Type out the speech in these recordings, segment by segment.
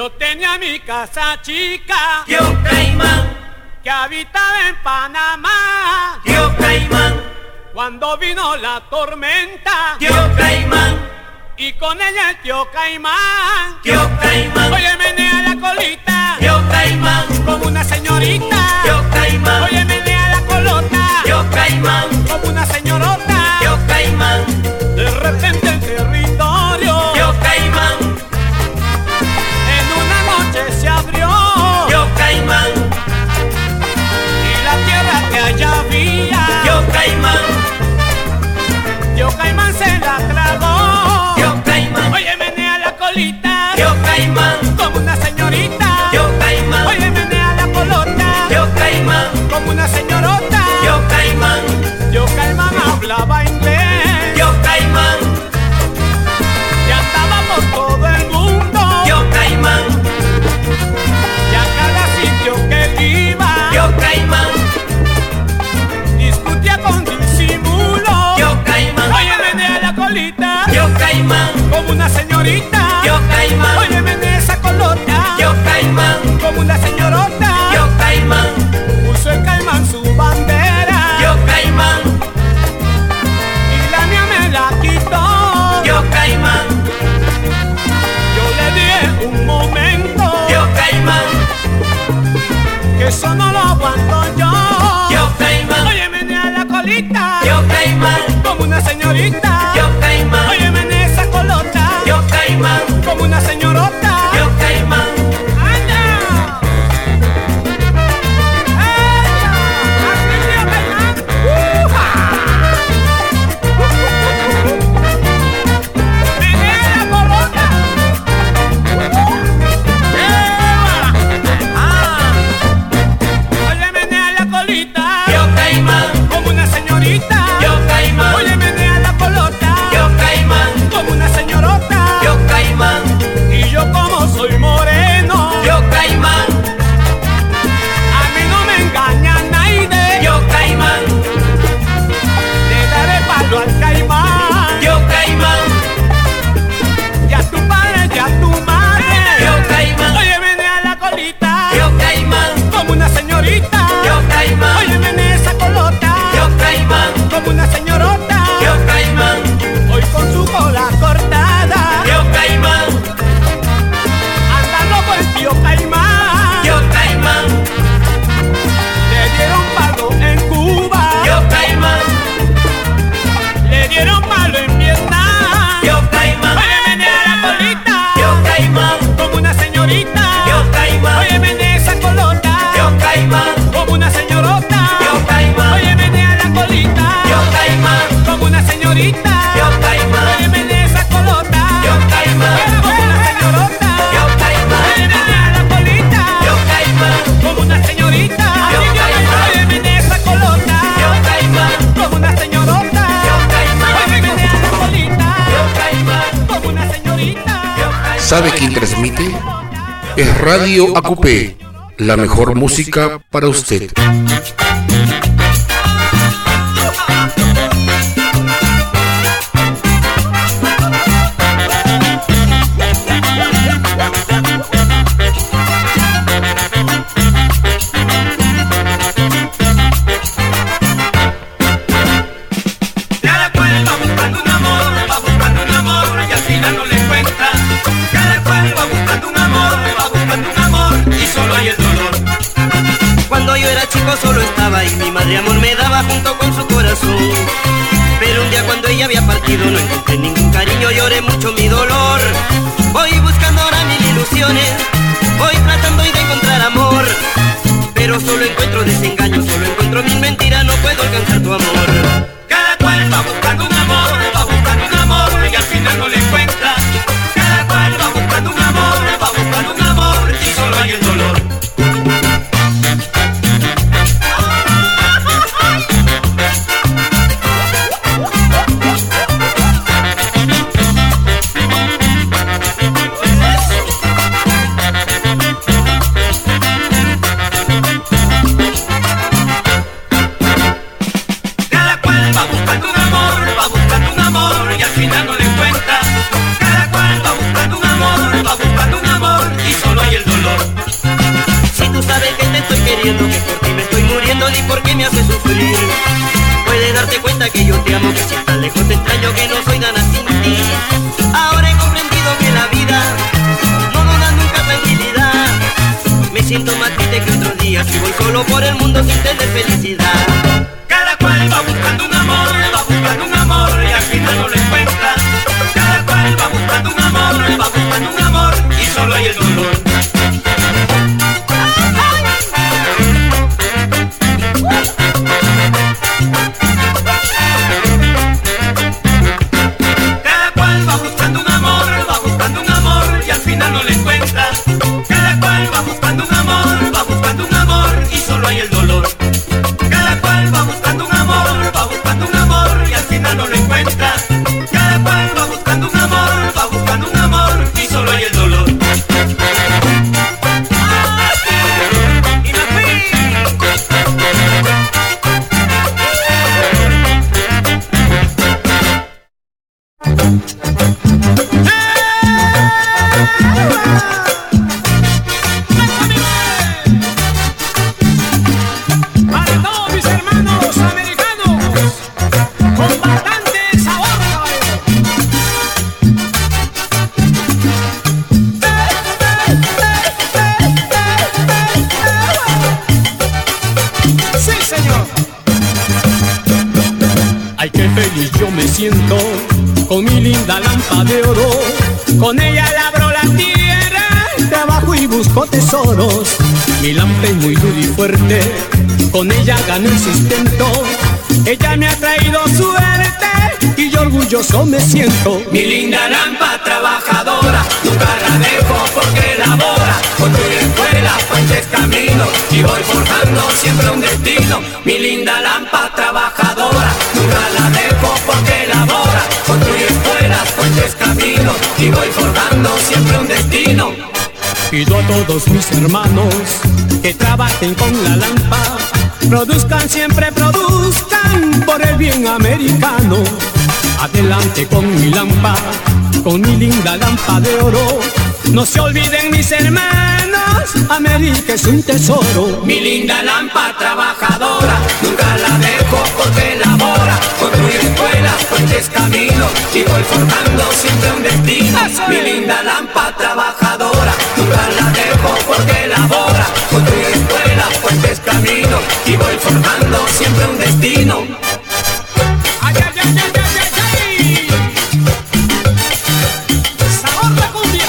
Yo tenía mi casa chica, Tío Caimán, que habitaba en Panamá. Tío Caimán, Cuando vino la tormenta, Tío Caimán, y con ella el tío Caimán. Tío Caimán, Oye, menea la colita, Tío Caimán, como una señorita. Tío Caimán, Oye, menea la colota, Tío Caimán, como una señorota. Tío Caimán, De repente el territorio Tío Caimán, en una noche se abrió, Tío Caimán, y la tierra que allá había, Tío Caimán, tío Caimán se la tragó. Tío Caimán, Oye, menea la colita, Tío Caimán, como una señorita. Tío Caimán, Oye, menea la colota, Tío Caimán, como una señorota. Tío Caimán, Tío Caimán hablaba inglés Tío Caimán, y andaba por todo el mundo. Tío Caimán, Y a cada sitio que él iba, Tío Caimán, discutía con disimulo. Tío Caimán, Oye, menea la colita, Tío Caimán, como una señorita. Tío Caimán, Oye, menea esa colota, Tío Caimán, como una señorota. Tío Caimán, Puso el Caimán su bandera Tío Caimán, y la mía me la quitó. Tío Caimán, Yo le dije un momento Tío Caimán, que eso no lo aguanto yo. Tío Caimán, Oye, menea la colita, Tío Caimán, como una señorita. Tío Caimán, Oye, menea esa colota, Tío Caimán, como una señorota. Tío Caimán, ¡Anda! ¡Así, tío Caimán! ¡Uja! ¡Menea la colota! ¡Eva! Oye, menea la colita, Tío Caimán, como una señorita. Tío Caimán, Oye, menea la colota, Tío Caimán, como una señorota. Tío Caimán, Y yo como soy moreno, Tío Caimán, a mí no me engaña nadie. Tío Caimán, Le daré palo al Caimán, Tío Caimán, y a tu padre y a tu madre. Tío Caimán, Oye, menea la colita, Tío Caimán, como una señorita. Tío Caimán, Oye, menea esa colota, Tío Caimán, como una señorota. Tío Caimán, Hoy con su cola cortada, Tío Caimán, andando por el tío Caimán. Tío Caimán, Le dieron palo en Cuba, Tío Caimán, le dieron palo en Vietnam. Tío Caimán, Oye, menea la colita, Tío Caimán, como una señorita. Tío Caimán, Oye, menea esa colota, Tío Caimán, como una señorota. Tío Caimán, Oye, menea la colita, Tío Caimán, como una señorita. Tío Caimán, Oye, menea esa colota, Tío Caimán, como una señorota. Tío Caimán, Oye, menea la colita, Tío Caimán, como una señorita. Tío Caimán, Oye, menea esa colota, Tío Caimán, como una señorota. Tío Caimán, Oye, menea la colita, Tío Caimán, como una señorita. ¿Sabe quién transmite? Es Radio ACUPE, la mejor música para usted. Cada cual va buscando un amor, y al final no le encuentra. Cada cual va buscando un amor, y solo hay el dolor. Cuando yo era chico solo estaba y mi madre amor me daba junto con su corazón. Pero un día cuando ella había partido no encontré ningún cariño, lloré mucho mi dolor. Voy buscando ahora mil ilusiones, voy tratando de encontrar amor. Pero solo encuentro desengaño, solo encuentro mil mentiras, no puedo alcanzar tu amor. Cada cual va buscando un amor, y al final no le encuentra. Cada cual va buscando un amor, y solo hay el dolor. Cada cual va buscando un amor, y al final no le encuentra. Cada cual tú sabes que te estoy queriendo, que por ti me estoy muriendo y por qué me haces sufrir. Puedes darte cuenta que yo te amo, que si estás lejos te extraño, que no soy nada sin ti. Ahora he comprendido que la vida no nos da nunca tranquilidad. Me siento más triste que otros días y voy solo por el mundo sin tener felicidad. Cada cual va buscando un amor, y al final no lo encuentra. Cada cual va buscando un amor, y solo hay el dolor. Cada cual va buscando un amor, y al final no lo encuentra. Cada cual va buscando un amor, y solo hay el dolor. Cada cual va buscando un amor, y al final no lo encuentra. Cada cual va buscando un amor, y solo hay el dolor. Y me fui. Para todos mis hermanos americanos, con bastante sabor, sí, señor. Ay, qué feliz yo me siento con mi linda lámpara de oro. Con ella labro la tierra, trabajo y busco tesoros. Mi lámpara es muy dura y fuerte, con ella gano el sustento. Ella me ha traído suerte y yo orgulloso me siento. Mi linda lámpara trabajadora, nunca la dejo porque labora. Construye escuelas, puentes, caminos y voy forjando siempre un destino. Mi linda lámpara trabajadora, nunca la dejo porque labora. Construye escuelas, puentes, caminos y voy forjando siempre un destino. Pido a todos mis hermanos que trabajen con la lámpara, produzcan, siempre produzcan por el bien americano. Adelante con mi lámpara, con mi linda lámpara de oro. No se olviden mis hermanos, América es un tesoro. Mi linda lámpara trabajadora, nunca la dejo porque labora. Construye escuelas, puentes, caminos y voy forjando siempre un destino. Mi linda lámpara trabajadora, nunca la dejo porque labora. Construye escuelas, puentes, caminos y voy forjando siempre un destino. ¡Ay, ay, ay, ay, ay, ay, ay! ¡Sabor de cumbia!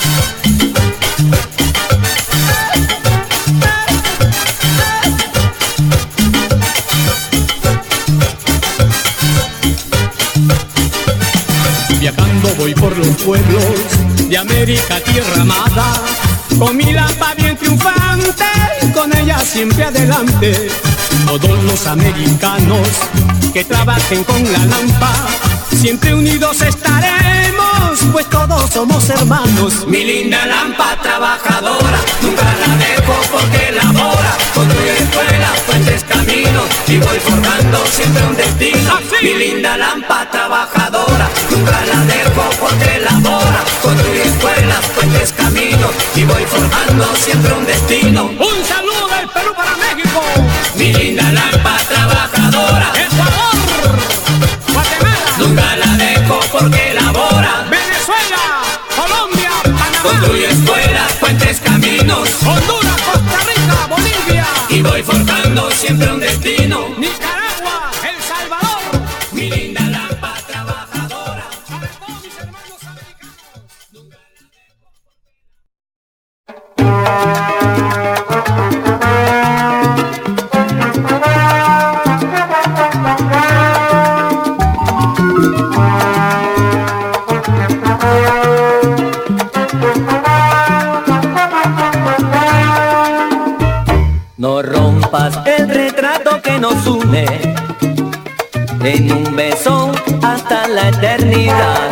Viajando voy por los pueblos de América, tierra amada, con mi lámpara bien triunfante, con ella siempre adelante. Todos los americanos que trabajen con la lámpara, siempre unidos estaremos, pues todos somos hermanos. Mi linda lámpara trabajadora, nunca la dejo porque labora. Construye escuelas, puentes, caminos y voy forjando siempre un destino. Mi linda lámpara trabajadora, nunca la dejo porque labora. Construye escuelas, puentes, caminos y voy forjando siempre un destino. Un saludo del Perú para México. Mi linda lámpara trabajadora, Ecuador, Guatemala, nunca la dejo porque labora. Venezuela, Colombia, Panamá, Construye escuelas, puentes, caminos Honduras, Costa Rica, Bolivia y voy forjando siempre un destino. Nicaragua, El Salvador. Mi linda lámpara trabajadora. Para todos mis hermanos americanos. No rompas el retrato que nos une en un beso hasta la eternidad.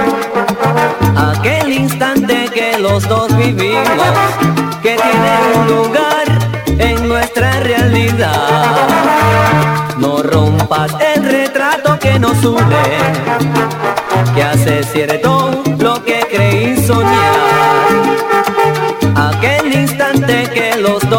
Aquel instante que los dos vivimos, que tiene un lugar en nuestra realidad. No rompas el retrato que nos une, que hace cierto lo que creí soñar. Aquel instante que los dos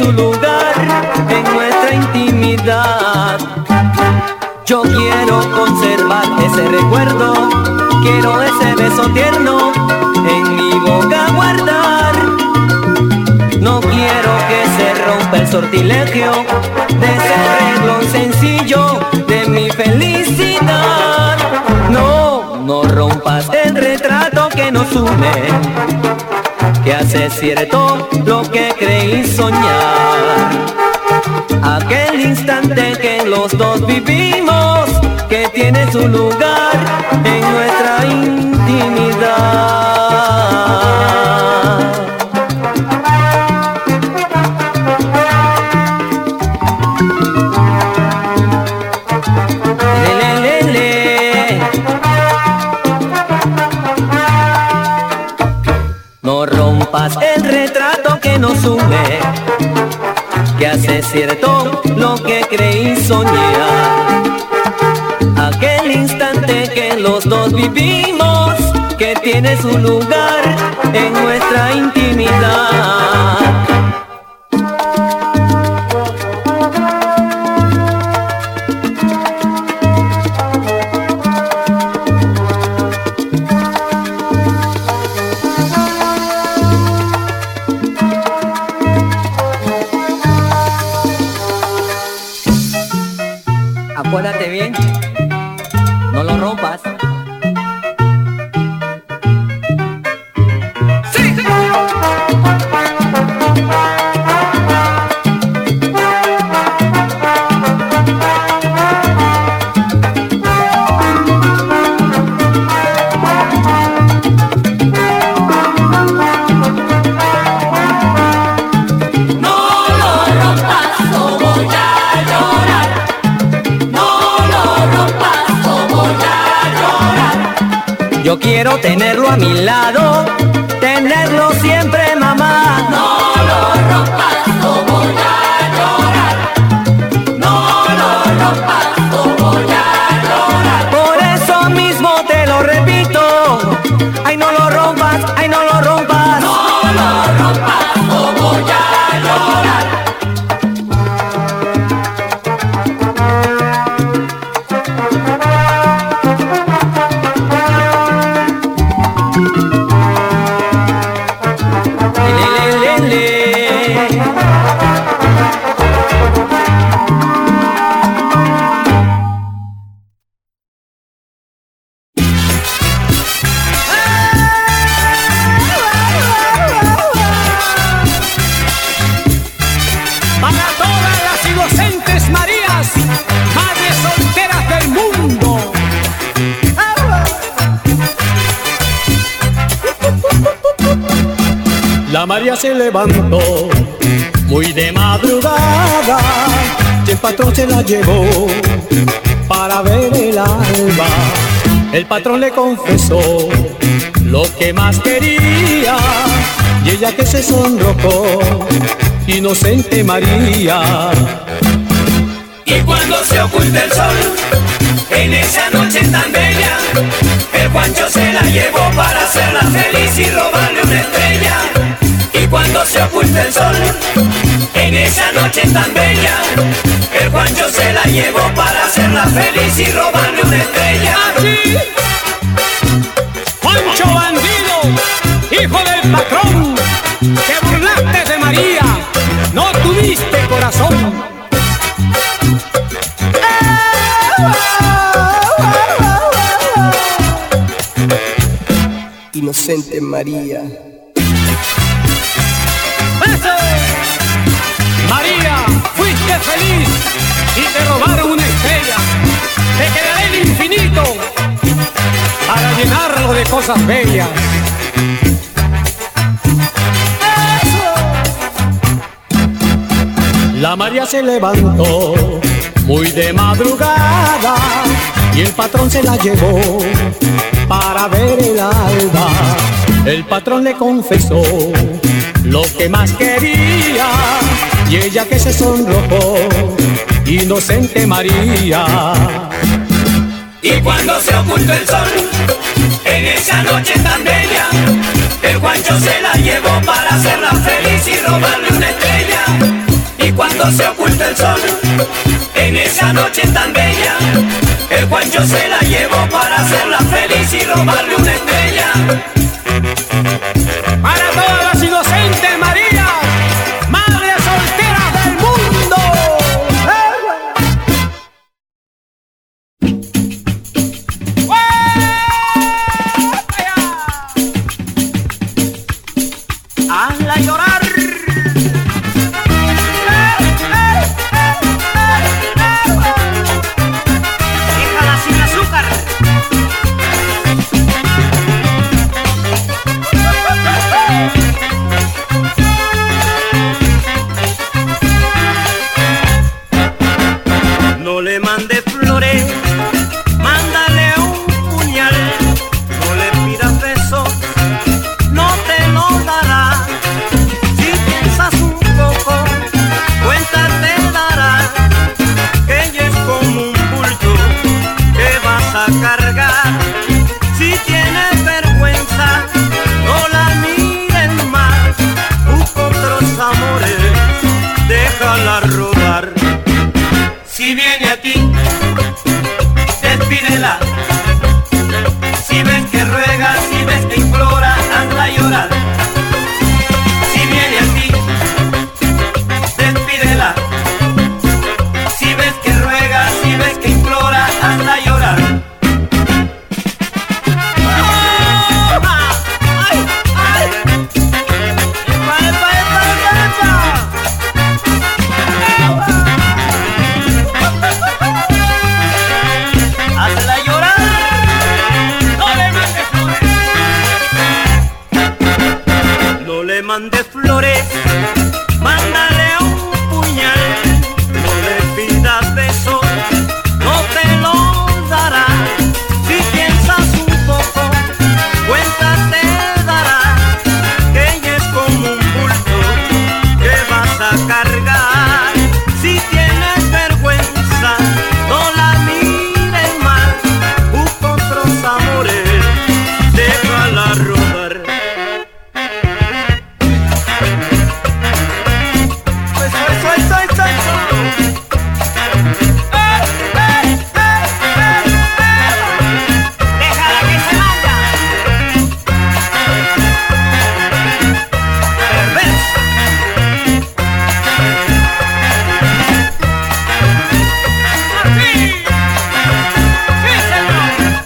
su lugar en nuestra intimidad. Yo quiero conservar ese recuerdo, quiero ese beso tierno en mi boca guardar. No quiero que se rompa el sortilegio de ese renglón sencillo de mi felicidad. No rompas el retrato que nos une, que hace cierto lo que creí soñar. Aquel instante que los dos vivimos, que tiene su lugar en nuestra intimidad. No rompas el retrato que nos une, que hace cierto lo que creí soñar. Aquel instante que los dos vivimos, que tiene su lugar en nuestra intimidad. Acuérdate bien, no lo rompas. ¡Sí! Yo quiero tenerlo a mi lado, tenerlo siempre, mamá. No lo rompas o voy a llorar. No lo rompas o voy a llorar. Por eso mismo te lo repito. Ay, no lo rompas, ay, no lo rompas. No lo rompas o voy a llorar. La María se levantó muy de madrugada y el patrón se la llevó para ver el alba. El patrón le confesó lo que más quería y ella que se sonrojó, inocente María. Y cuando se oculta el sol, en esa noche tan bella, el Juancho se la llevó para hacerla feliz y robarle una estrella. Y cuando se oculta el sol, en esa noche tan bella, el Juancho se la llevó para hacerla feliz y robarle una estrella. ¡Así! ¡Juancho bandido, hijo del patrón! ¡Te burlaste de María! ¡No tuviste corazón! Inocente María. ¡Eso! María, fuiste feliz y te robaron una estrella. Te quedará el infinito para llenarlo de cosas bellas. La María se levantó muy de madrugada y el patrón se la llevó para ver el alba. El patrón le confesó lo que más quería y ella que se sonrojó, inocente María. Y cuando se ocultó el sol, en esa noche tan bella, el Juancho se la llevó para hacerla feliz y robarle una estrella. cuando se oculta el sol. En esa noche tan bella, el Juancho se la llevó para hacerla feliz y robarle una estrella. Para todas las inocentes Marías, madres solteras del mundo. ¡Hazla llorar! Déjala sin azúcar. No le mande flores, mándale un puñal. No le pidas besos, no te lo dará. Si piensas un poco, cuenta te dará. Que ella es como un bulto que vas a cargar. Si tienes vergüenza, no la mires más. Busca otros amores, déjala rodar. Si viene a ti, despídela. Si ves que ruega, si ves que implora, hazla llorar. Si viene a ti, despídela. Si ves que ruega, si ves que implora, hazla llorar. ¡Ay! ¡Ay! ¡Epa, epa, epa, epa, epa! Hazla llorar, no le mandes flores. No le mandes flores, mándale un puñal. No le pidas besos, no te lo dará. Si piensas un poco, cuenta te dará. Que ella es como un bulto que vas a cargar. Si tienes vergüenza, no la mires más. Busca otros amores, déjala rodar. Eso. Déjala que se vaya. Perversa. ¡Sí! ¡Sí, señor!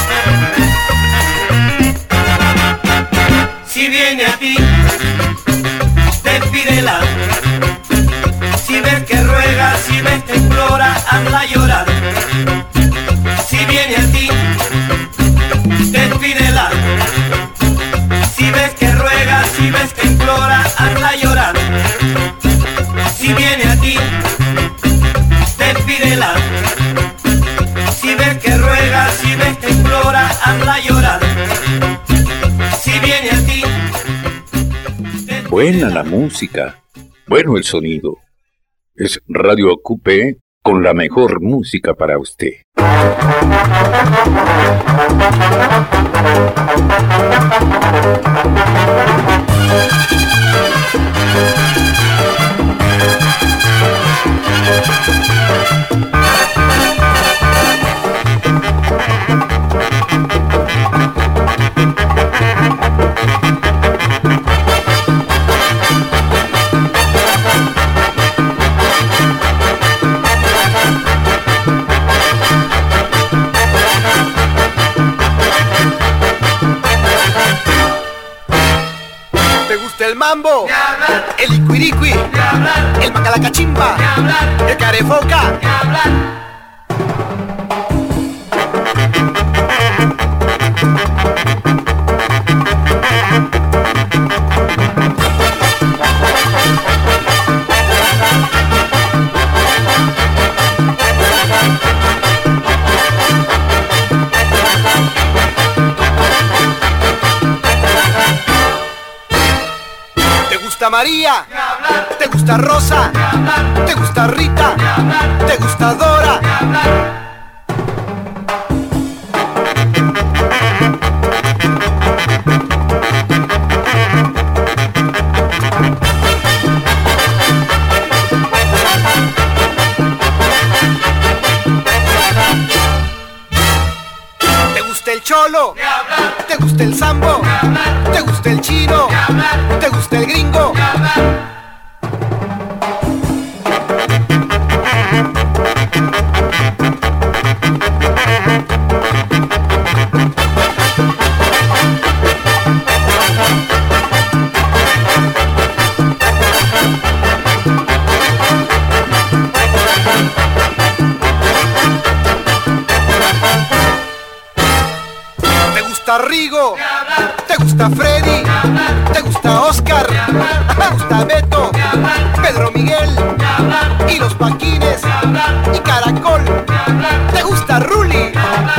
Si viene a ti, despídela. Si ves que ruega, si ves que implora, hazla llorar. Si viene a ti, despídela. Si ves que ruega, si ves que implora, hazla llorar. Si viene a ti, despídela. Si ves que ruega, si ves que implora, hazla llorar. Si viene a ti, despídela. Buena la música, bueno el sonido. Es Radio Acupé con la mejor música para usted. El mambo, el iquiriqui, el macalacachimba, el carefoca. ¿Te gusta María? ¿Te gusta Rosa? ¿Te gusta Rita? ¿Te gusta Dora? ¿Te gusta el sambo? ¿Te gusta el chino? ¿Te gusta el gringo? Rigo, ¿te gusta Freddy? ¿Te gusta Oscar? ¿Te gusta Beto? Pedro Miguel y los Paquines y Caracol. ¿Te gusta Ruli?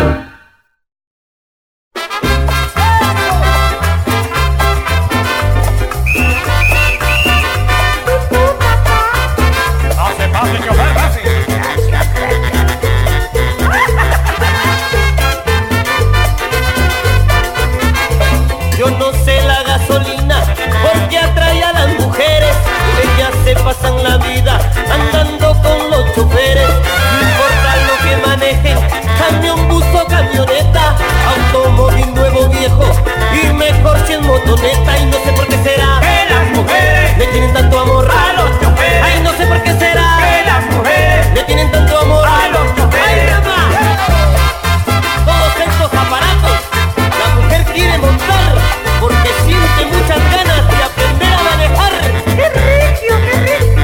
Yo no sé la gasolina, porque atrae a las mujeres. Ellas se pasan la vida andando con los choferes. No importa lo que manejen, camión, bus o camioneta, automóvil nuevo o viejo, y mejor si es motoneta. Y no sé por qué será que las mujeres le tienen tanto amor a los choferes. Ay, no sé por qué será Que las mujeres le tienen tanto amor a los choferes. Ay, mamá. Todos estos aparatos la mujer quiere montar, porque siente muchas ganas de aprender a manejar. ¡Qué rico, qué rico!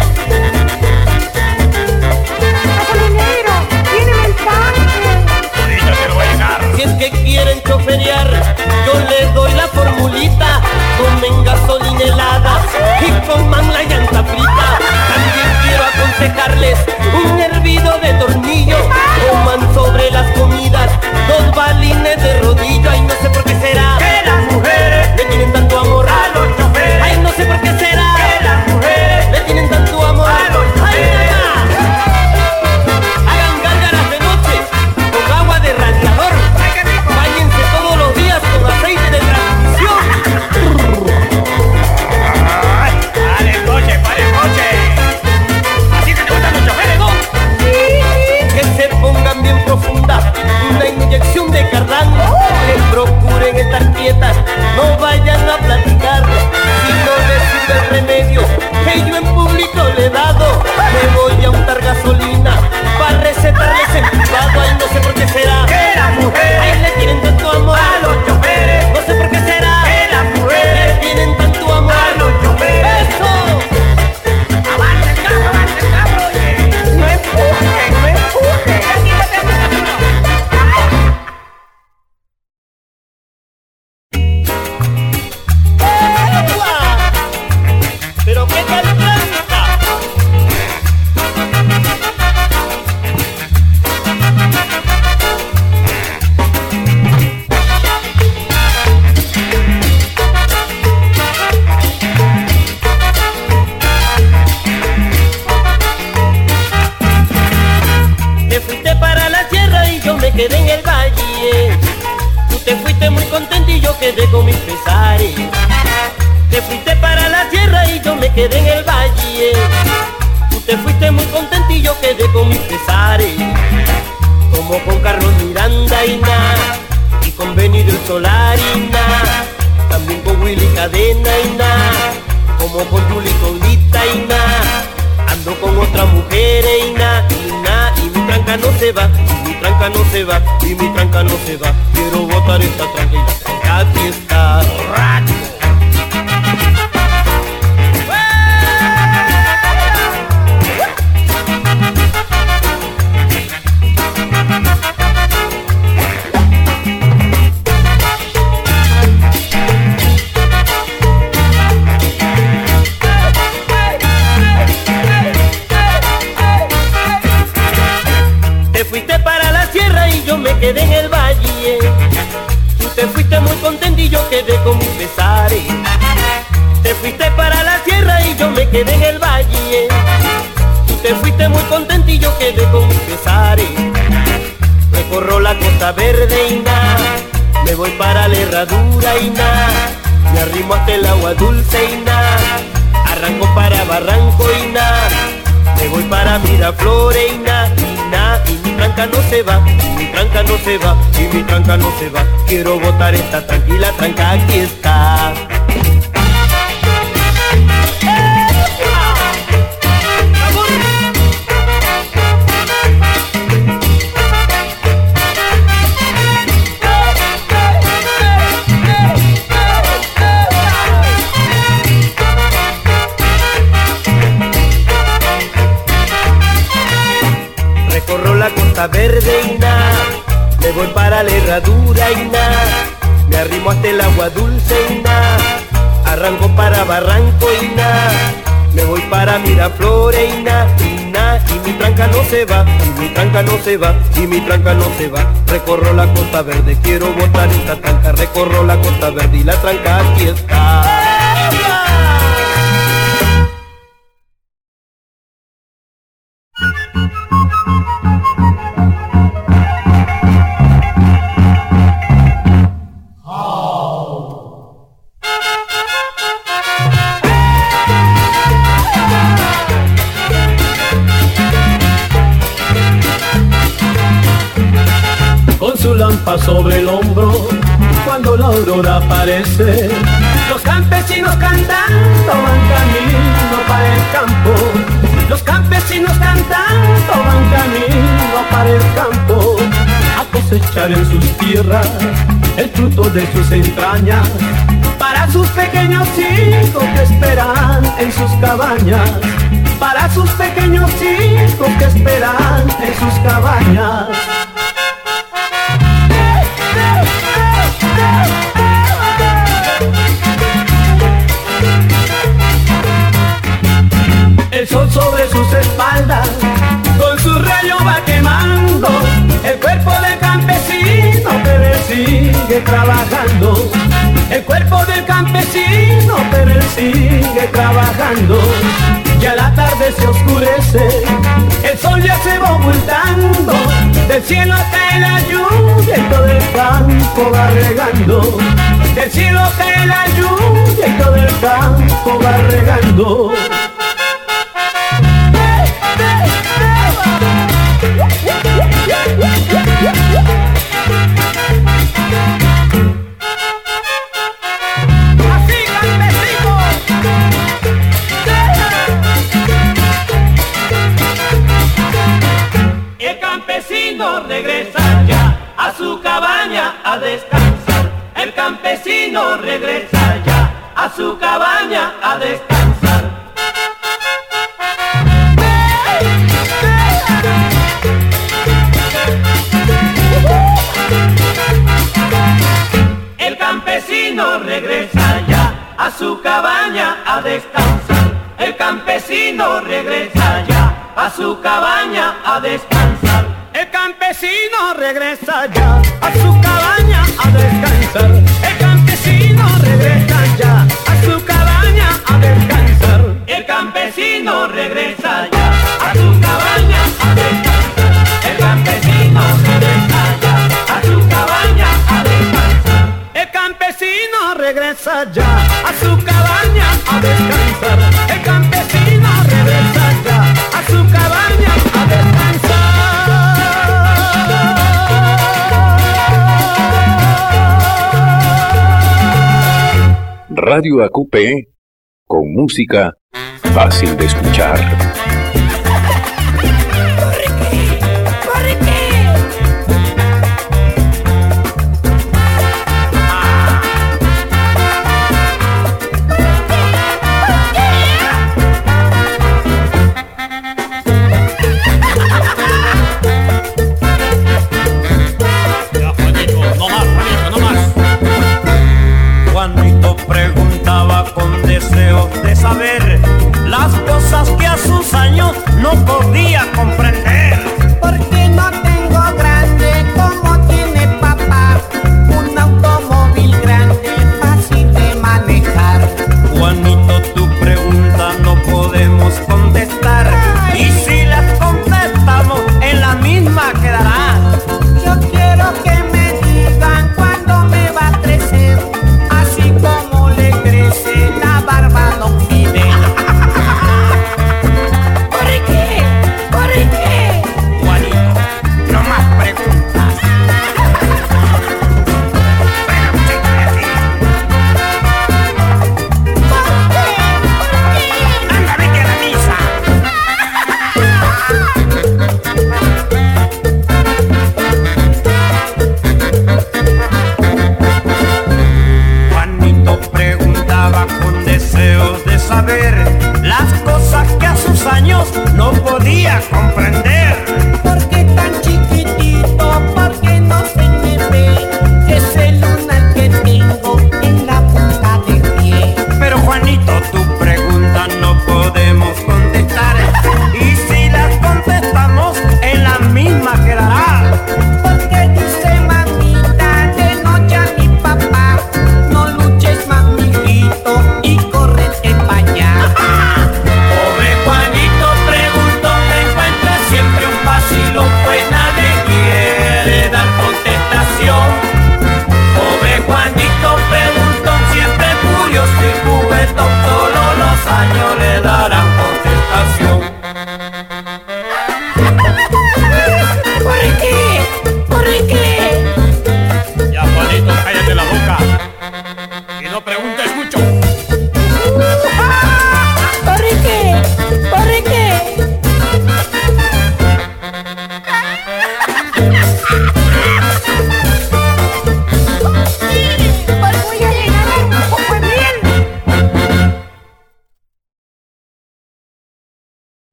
¡Gasolinero, tiene el tanque! Ahorita te lo voy a llenar. Si es que quieren choferear, yo les doy la formulita. Tomen gasolina helada y coman la llanta frita. También quiero aconsejarles un hervido de tornillo. Coman sobre las comidas 2 balines de rodillo. Ay, no sé por qué será Que las mujeres le tienen tanto amor a los choferes. Ay, no sé por qué será Que las mujeres le tienen tanto amor a los Ay, choferes. mamá. Hagan gárgaras de noche con agua de radiador. Báñense todos los días con aceite de transmisión. Dale coche, vale coche. Así que te gustan los choferes, ¿no? Que se pongan bien profunda una inyección de carrán. Que procuren estar quietas, no vayan a platicar. Si no les sirve el remedio que yo en público le he dado, me voy a untar gasolina para recetarles en privado. Ay, no sé por qué será Que las mujeres ay, le tienen tanto amor a los choferes. No sé por qué será Que las le mujeres tienen tanto amor a los choferes. ¡Eso! Avance el carro, oye. ¡No empujen, no empujen! ¡Pero qué tal planta! Te fuiste para la sierra y yo me quedé en el valle. Tú te fuiste muy contento y yo quedé con mis pesares. Te fuiste para la sierra y yo me quedé en el valle. Tú te fuiste muy contento y yo quedé con mis pesares. Como con Carlos Miranda y nada, y con Benny del Solar y nada, también con Willy Cadena y nada, como con Julie Colita y nada. Ando con otra mujer y nada, y mi tranca no se va, y mi tranca no se va, y mi tranca no se va. Quiero botar esta tranca y la tranca aquí está. Borracho. Te fuiste para la sierra y yo me quedé en el valle. Tú te fuiste muy contento y yo quedé con mis pesares. Te fuiste para la sierra y yo me quedé en el valle. Tú te fuiste muy contento y yo quedé con mis pesares. Recorro la Costa Verde y nada, me voy para la Herradura y nada, me arrimo hasta el agua dulce y nada, arranco para Barranco y nada, me voy para Miraflores y nada, y mi tranca no se va, y mi tranca no se va, y mi tranca no se va. Quiero botar esta tranquila tranca, aquí está. Recorro la costa verde y nada, me voy para la herradura y nada, me arrimo hasta el agua dulce y nada, arranco para Barranco y nada, me voy para Miraflores y nada, y mi tranca no se va, y mi tranca no se va, y mi tranca no se va. Recorro la costa verde, quiero botar esta tranca, recorro la costa verde y la tranca aquí está. Con su lámpara sobre el hombro, cuando la aurora aparece, Los campesinos cantando van camino para el campo. Los campesinos cantando van camino para el campo, a cosechar en sus tierras el fruto de sus entrañas, para sus pequeños hijos que esperan en sus cabañas, para sus pequeños hijos que esperan en sus cabañas. El sol sobre sus espaldas con su rayo va quemando el cuerpo del campesino, pero él sigue trabajando. el cuerpo del campesino, pero él sigue trabajando. Ya la tarde se oscurece, el sol ya se va ocultando, del cielo cae la lluvia y todo el campo va regando. del cielo cae la lluvia y todo el campo va regando. Así, campesino. El campesino regresa ya a su cabaña a descansar. El campesino regresa ya a su cabaña a descansar. El campesino regresa ya a su cabaña a descansar. El campesino regresa ya a su cabaña a descansar. El campesino regresa ya a su cabaña a descansar. El campesino regresa ya a su cabaña a descansar. El campesino regresa ya a su cabaña a descansar. El campesino regresa ya a su cabaña a descansar. El campesino regresa ya a su cabaña a descansar. El campesino regresa ya a su cabaña a descansar. Radio AQP, con música fácil de escuchar. Juanito preguntaba con deseo de saber las cosas que a sus años no podía comprender. Porque no tengo grande como tiene papá, un automóvil grande fácil de manejar. Juanito, tu pregunta no podemos contestar, y si las contestamos en la misma quedará. Yo quiero que me digan cuándo me va a crecer, así como le crece la barba a Don Fidel.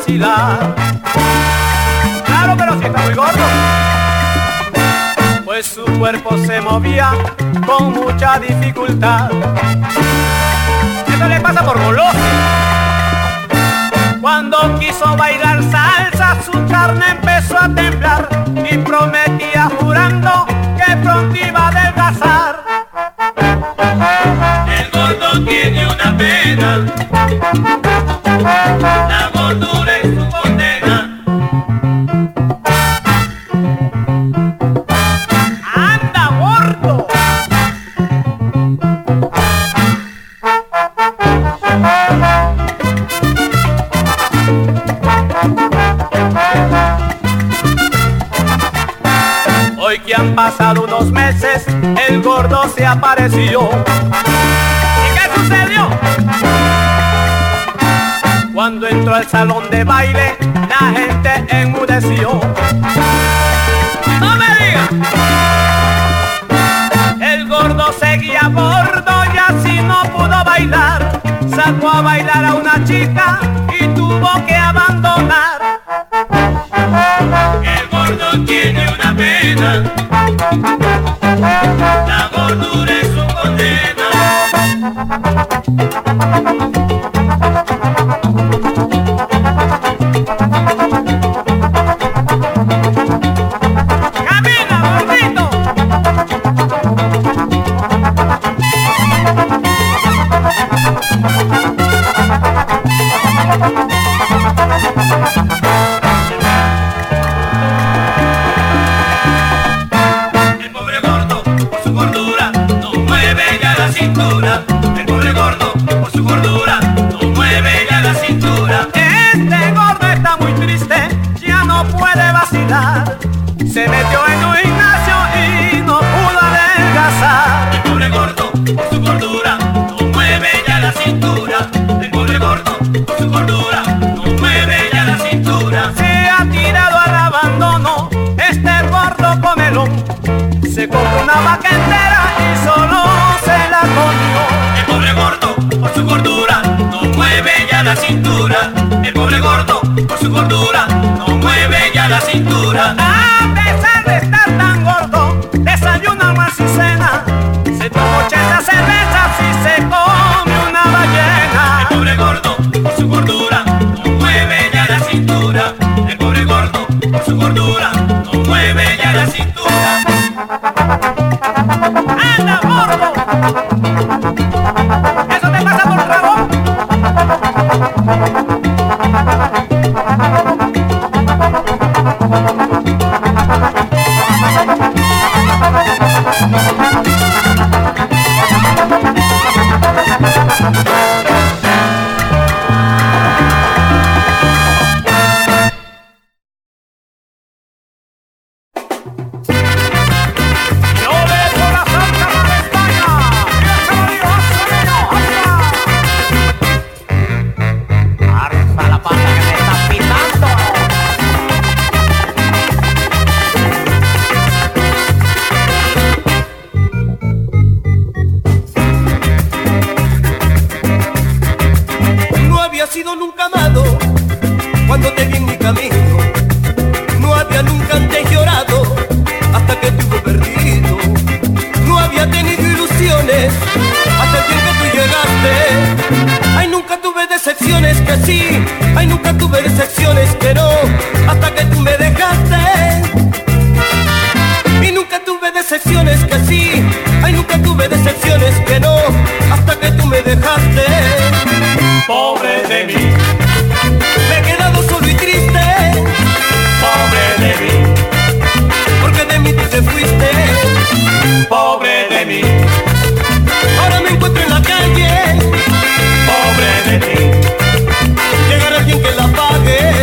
vacilar. Claro, pero si está muy gordo, pues su cuerpo se movía con mucha dificultad. Esto le pasa por goloso. Cuando quiso bailar salsa, su carne empezó a temblar y prometía jurando que pronto iba a adelgazar. El gordo tiene una pena, la gordura es su condena. ¡Anda, gordo! Hoy que han pasado unos meses, el gordo se apareció. ¿Y qué sucedió? Cuando entró al salón de baile, la gente enmudeció. ¡No me digas! El gordo seguía gordo y así no pudo bailar. Sacó a bailar a una chica y tuvo que abandonar. El gordo tiene una pena, la gordura es su condena. ¡Camina, gordito! El pobre gordo, por su gordura, no mueve ya la cintura. El pobre gordo, por su gordura, no mueve ya la cintura. Este gordo está muy triste, ya no puede vacilar. Se metió en un gimnasio y no pudo adelgazar. El pobre gordo, por su gordura, no mueve ya la cintura. El pobre gordo, por su gordura, no mueve ya la cintura. Se ha tirado al abandono este gordo comelón. Se compró una vaca entera y solo se la comió. El pobre gordo, por su gordura, no mueve ya la cintura. El pobre gordo, por su gordura, no mueve ya la cintura. A pesar de estar tan gordo, desayuna, almuerzo y cena. Se toma 80 cervezas y se come una ballena. El pobre gordo, por su gordura, no mueve ya la cintura. El pobre gordo, por su gordura, no mueve ya la cintura. ¡Anda, gordo! ¿Eso te pasa por rabo? hasta el día que tú llegaste. Ay, nunca tuve decepciones que sí, ay, nunca tuve decepciones que no, hasta que tú me dejaste. Y nunca tuve decepciones que sí, ay, nunca tuve decepciones que no, hasta que tú me dejaste. Pobre de mí, me he quedado solo y triste. pobre de mí, Porque de mí tú te fuiste. pobre de mí, Ahora me encuentro en la calle. pobre de mí. Llegará alguien que la pague.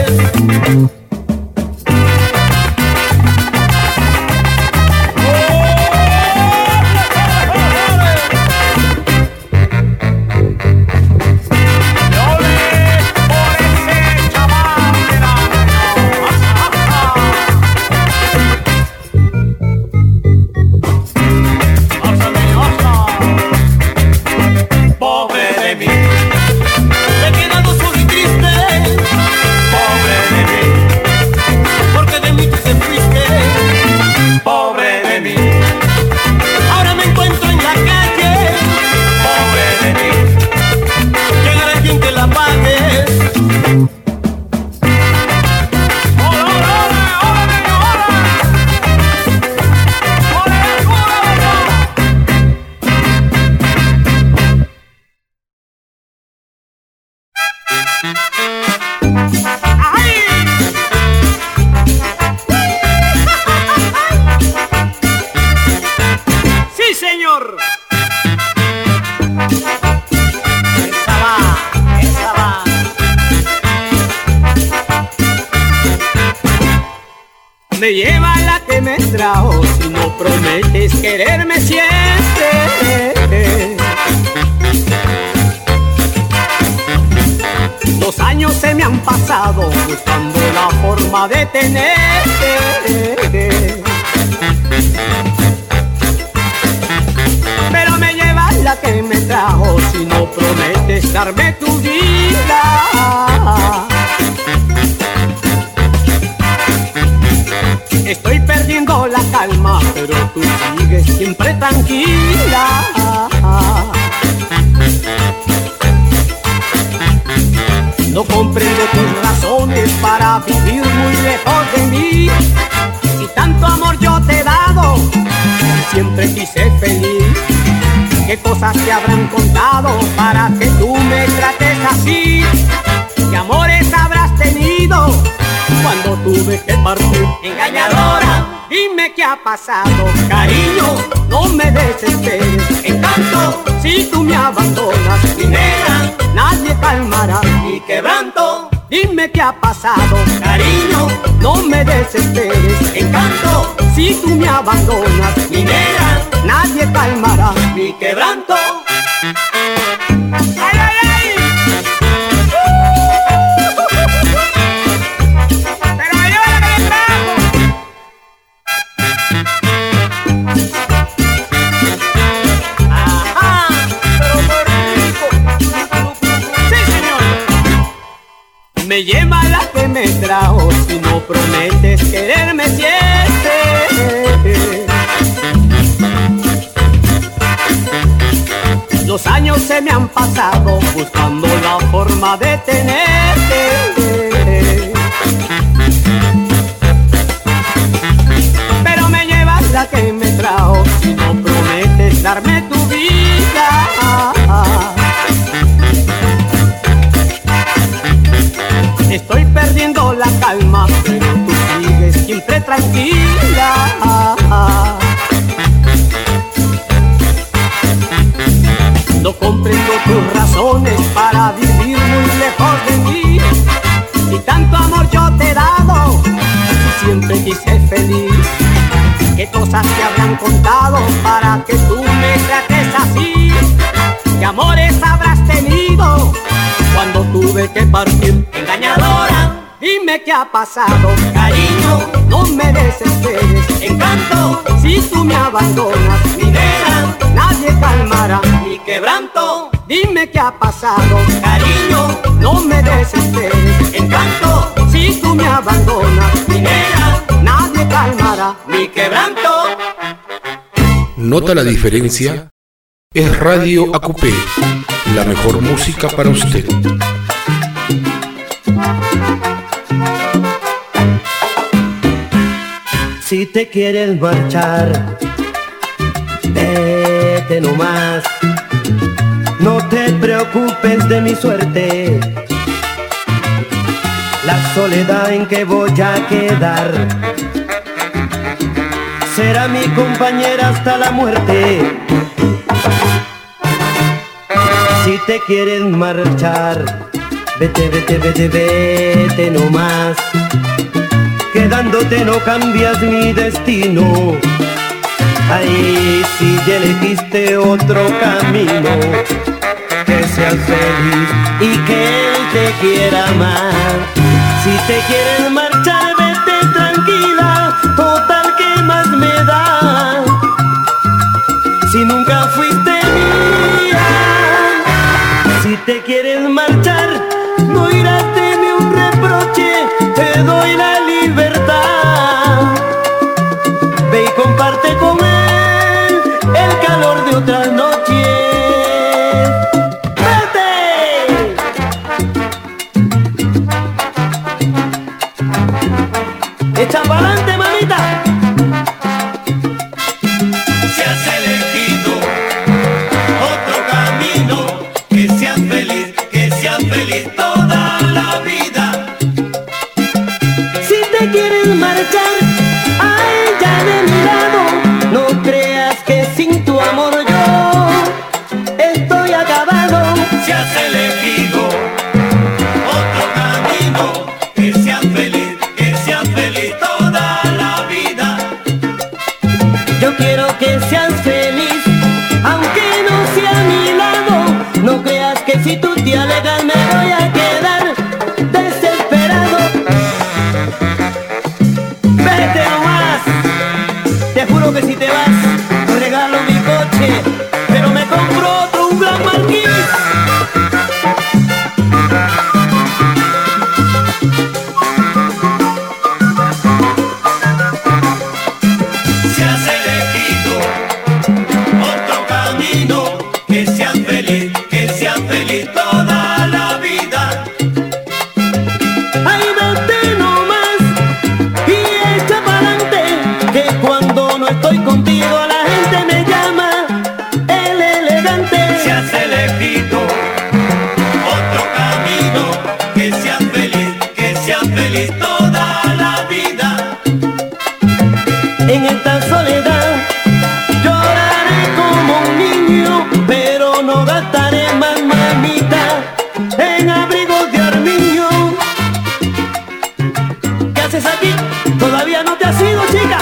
me lleva la que me trajo si no prometes quererme siempre? Los años se me han pasado buscando la forma de tenerte. Pero me lleva la que me trajo si no prometes darme tu vida. Estoy perdiendo la calma, pero tú sigues siempre tranquila. No comprendo tus razones para vivir muy lejos de mí. Si tanto amor yo te he dado, siempre quise feliz. ¿Qué cosas te habrán contado para que tú me trates así? ¿Qué amores habrás tenido cuando tuve que partir? Engañadora, dime qué ha pasado. Cariño, no me desesperes. Encanto, si tú me abandonas. Mi negra, nadie calmará mi quebranto. Dime qué ha pasado. Cariño, no me desesperes. Encanto, si tú me abandonas. Mi negra, nadie calmará mi quebranto. ¡Ay, ay, ay! ¡Pero ayúdame que le trajo! ¡Ajá! ¡Pero muy rico! ¡Sí, señor! Me lleva la que me trajo si no prometes quererme siempre. Los años se me han pasado buscando la forma de tenerte. Pero me llevas la que me trajo si no prometes darme tu vida. Estoy perdiendo la calma, pero tú sigues siempre tranquila. No comprendo tus razones para vivir muy lejos de mí. Si tanto amor yo te he dado, siempre quise feliz. ¿Qué cosas te habrán contado para que tú me trates así? ¿Qué amores habrás tenido cuando tuve que partir? Engañadora, dime qué ha pasado. Cariño, no me desesperes. Encanto, si tú me abandonas. Mi negra, nadie calmará mi quebranto. Dime qué ha pasado. Cariño, no me desesperes. Encanto, si tú me abandonas. Mi negra, nadie calmará mi quebranto. ¿Nota la diferencia? Es Radio AQP, la mejor música para usted. Si te quieres marchar, vete nomás. No te preocupes de mi suerte, la soledad en que voy a quedar será mi compañera hasta la muerte. Si te quieres marchar, vete, vete, vete, vete nomás. Quedándote no cambias mi destino. Ay, si ya elegiste otro camino, que seas feliz y que él te quiera más. Si te quieres marchar, vete tranquila, total que más me da. Si nunca fuiste mía, si te quieres marchar, no irás de mí un reproche, te doy la libertad. Ve y comparte con él el calor de otras noches. ¡Vete! ¡Echa pa'lante, mamita! Si has elegido otro camino, que seas feliz toda la vida. Si te quieres marchar, a ella de mi lado, no creas que sin tu amor yo estoy acabado. Si has elegido otro camino, que seas feliz toda la haces aquí? ¿Todavía no te has ido, chica?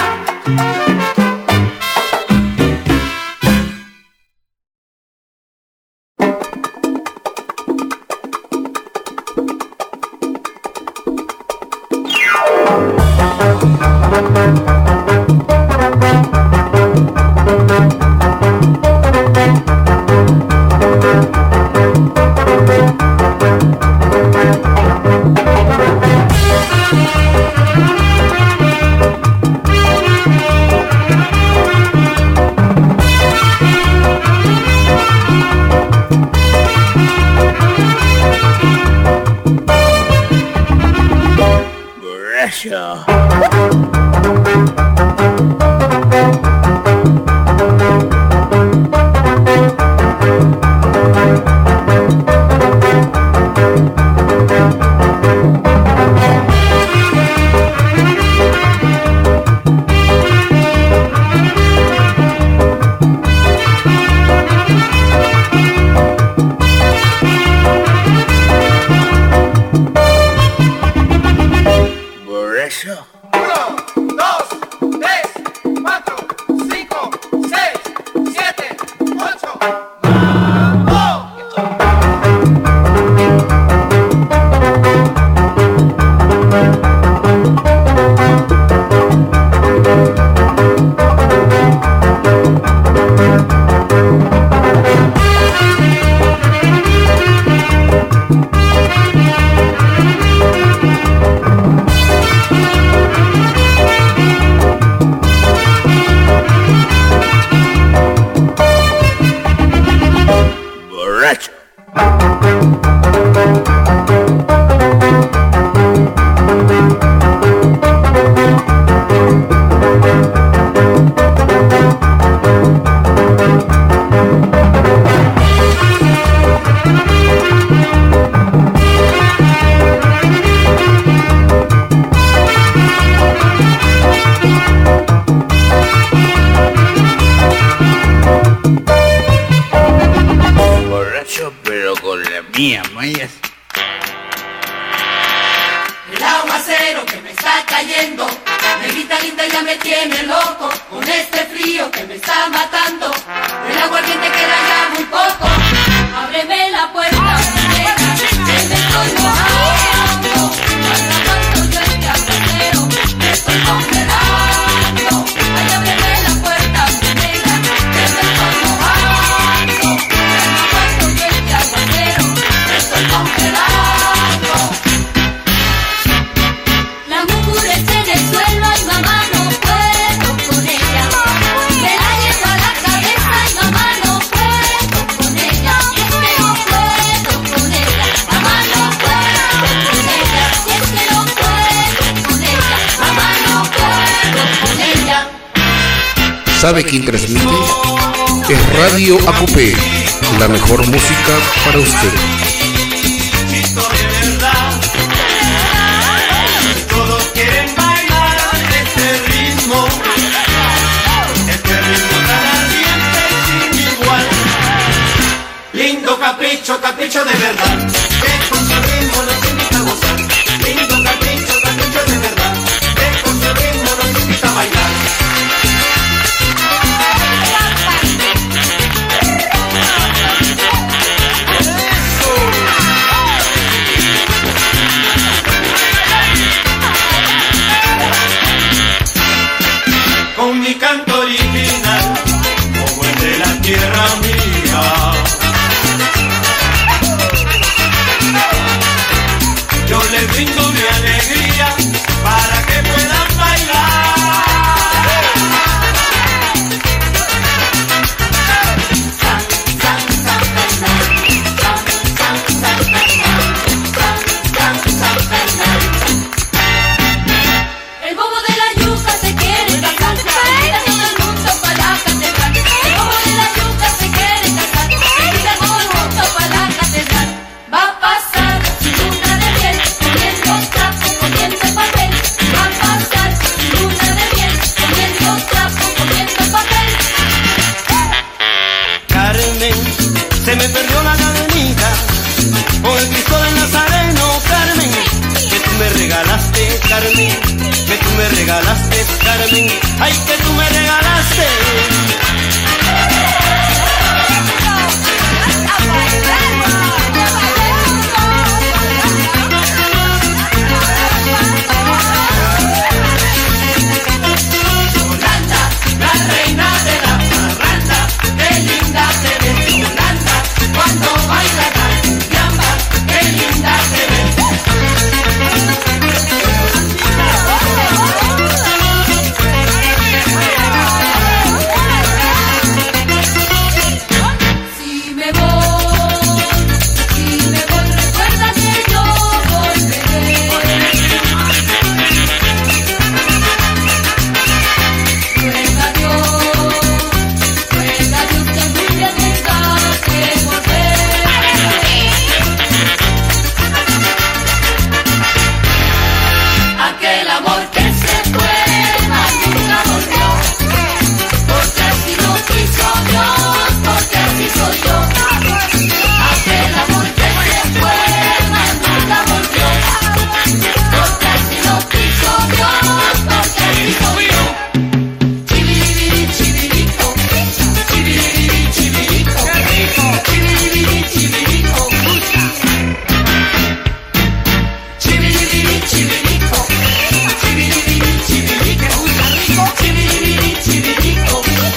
¿Sabe quién transmite? Es Radio ACUPE, la mejor música para usted. Todos quieren bailar este ritmo tan ardiente y sin igual. Lindo capricho, capricho de verdad, que con su ritmo nos invita a gozar. Lindo capricho, capricho de verdad, que con su ritmo nos invita a bailar. Con mi canto original, como el de la tierra mía, yo les brindo mi alegría para que puedan bailar. El bobo de la yuca se quiere casar, me regalaste, Carmen, ay, que tú me regalaste. Yolanda, la reina de la parranda, qué linda te ves, Yolanda, cuando bailas la cumbiamba, qué linda te ves. Si me voy, recuerda que yo volveré. Ruega Dios que algún día tengas que volver. Aquel amor que se fue, más nunca volvió, porque así lo quiso Dios, porque así soy yo. Aquel amor que se fue, más nunca volvió, porque así lo quiso Dios, porque así soy yo. Chibiribiri, chibirico, chibiribiri, chibirico, chibiribiri, chibirico, chibiribiri, chibirico, chibiribiri, chibirico, chibiribiri, chibirico.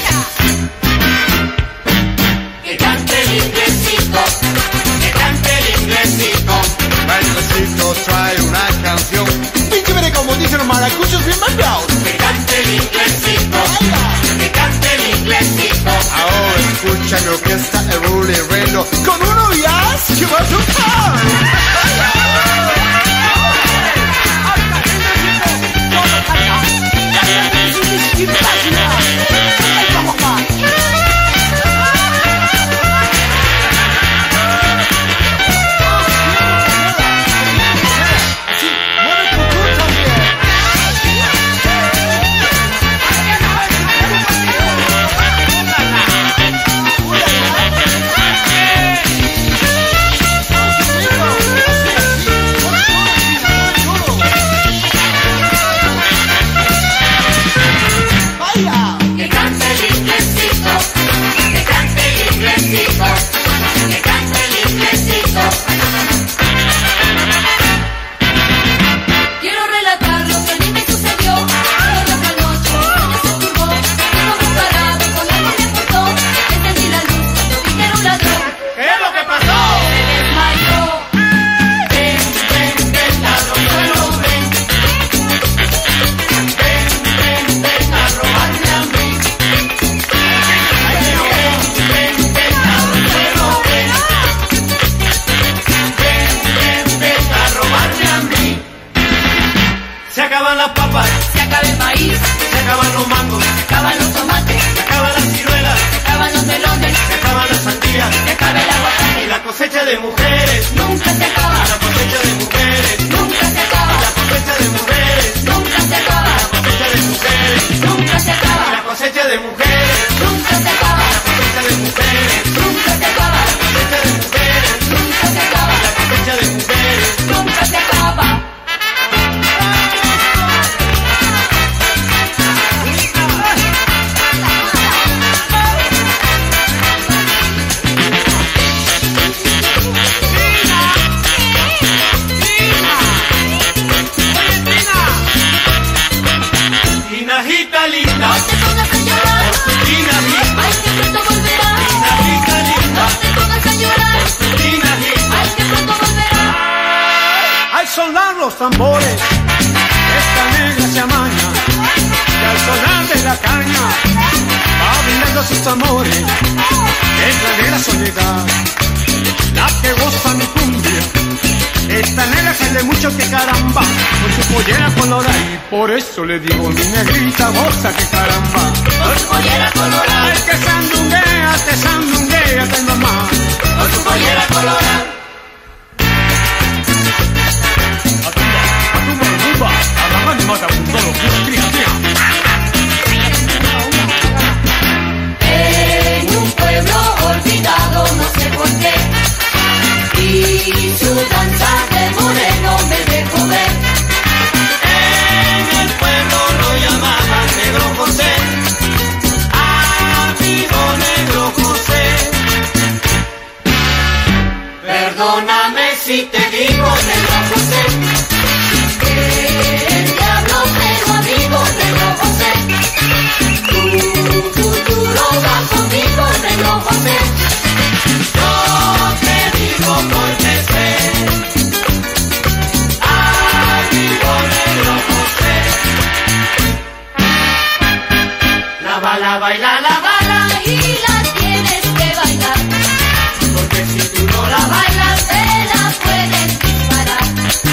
Que cante el inglesito, que cante el inglesito. Bailecito trae una canción. Dígame como dicen los maracuchos bien mandados. Que cante el inglesito, que cante el inglesito. Ahora escucha mi orquesta el Rully Reno con uno jazz que va a tocar. Que cante el inglesito, que cante el inglesito, que cante el inglesito. Quiero relatar lo que a mí me sucedió. Toda la noche mi sueño se turbó. Estuve parado con algo me cortó. Encendí la luz cuando vi que era un ladrón. ¿Qué es lo que pasó? Se desmayó. Ven, ladrón, solo ven. Ven a robarme a mí. Ven, ladrón, solo ven. Ven a robarme a mí. Se acaban las papas, Se acaba el maíz, se acaban los mangos, se acaban los tomates, se acaban las ciruelas, se acaban los melones, se acaban las sandías, se acaba el aguacate. y la cosecha de mujeres, Nunca se acaba, la cosecha de mujeres, nunca se acaba, la cosecha de mujeres, nunca se acaba, la cosecha de mujeres, nunca se acaba, la cosecha de mujeres, nunca se acaba, la cosecha de mujeres, nunca se acaba, la cosecha de mujeres, nunca se acaba, la cosecha de mujeres. nunca se acaba. Tinajita linda, No te pongas a llorar, tinajita, ay que pronto volverás. tinajita linda, No te pongas a llorar, tinajita. ay que pronto volverás. Al sonar los tambores, esta negra se amaña, y al sonar de la caña, va brindando sus amores. Es la negra soledad, la que goza mi cumbia. Esta negra sale mucho que caramba, con su pollera colorada, y por eso le digo mi negrita goza que caramba. Con su pollera colorada, El que sandunguea, te mamá. con su pollera colorada. En un pueblo olvidado, no sé por qué, y su danza de moreno me dejó ver. En el pueblo baila la bala y la tienes que bailar, porque si tú no la bailas te la pueden disparar.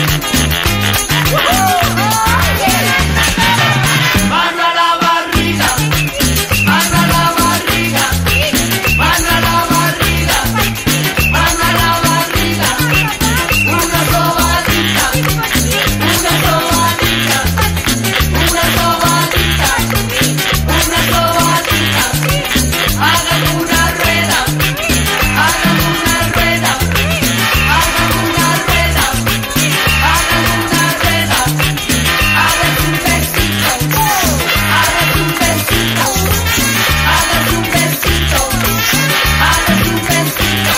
Mano a la barriga, mano a la barriga, mano a la barriga, mano a la barriga, una sobadita, una sobadita, una sobadita, una sobadita, hagan una rueda, hagan una rueda, hagan una rueda, hagan una rueda, hagan un besito, hagan un besito, hagan un besito, hagan un besito.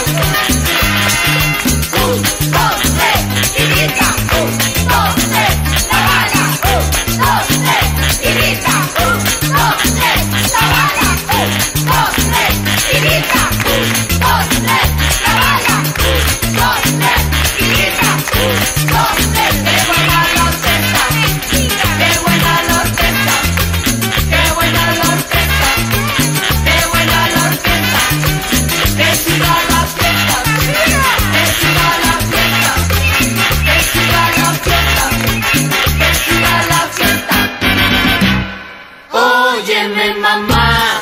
1, 2, 3, y grita, 1, 2, 3, la bala, 1, 2, 3, y grita, 1, 2, 3, la bala, 1, 2, 3, y grita, 1, 2, 3, la bala, 1, 2, 3, y grita, 1, 2, 3, qué buena la orquesta, qué buena la orquesta, qué buena la orquesta, qué buena la orquesta, que siga la fiesta, que siga la fiesta, que siga la fiesta, que siga la fiesta. Óyeme mamá.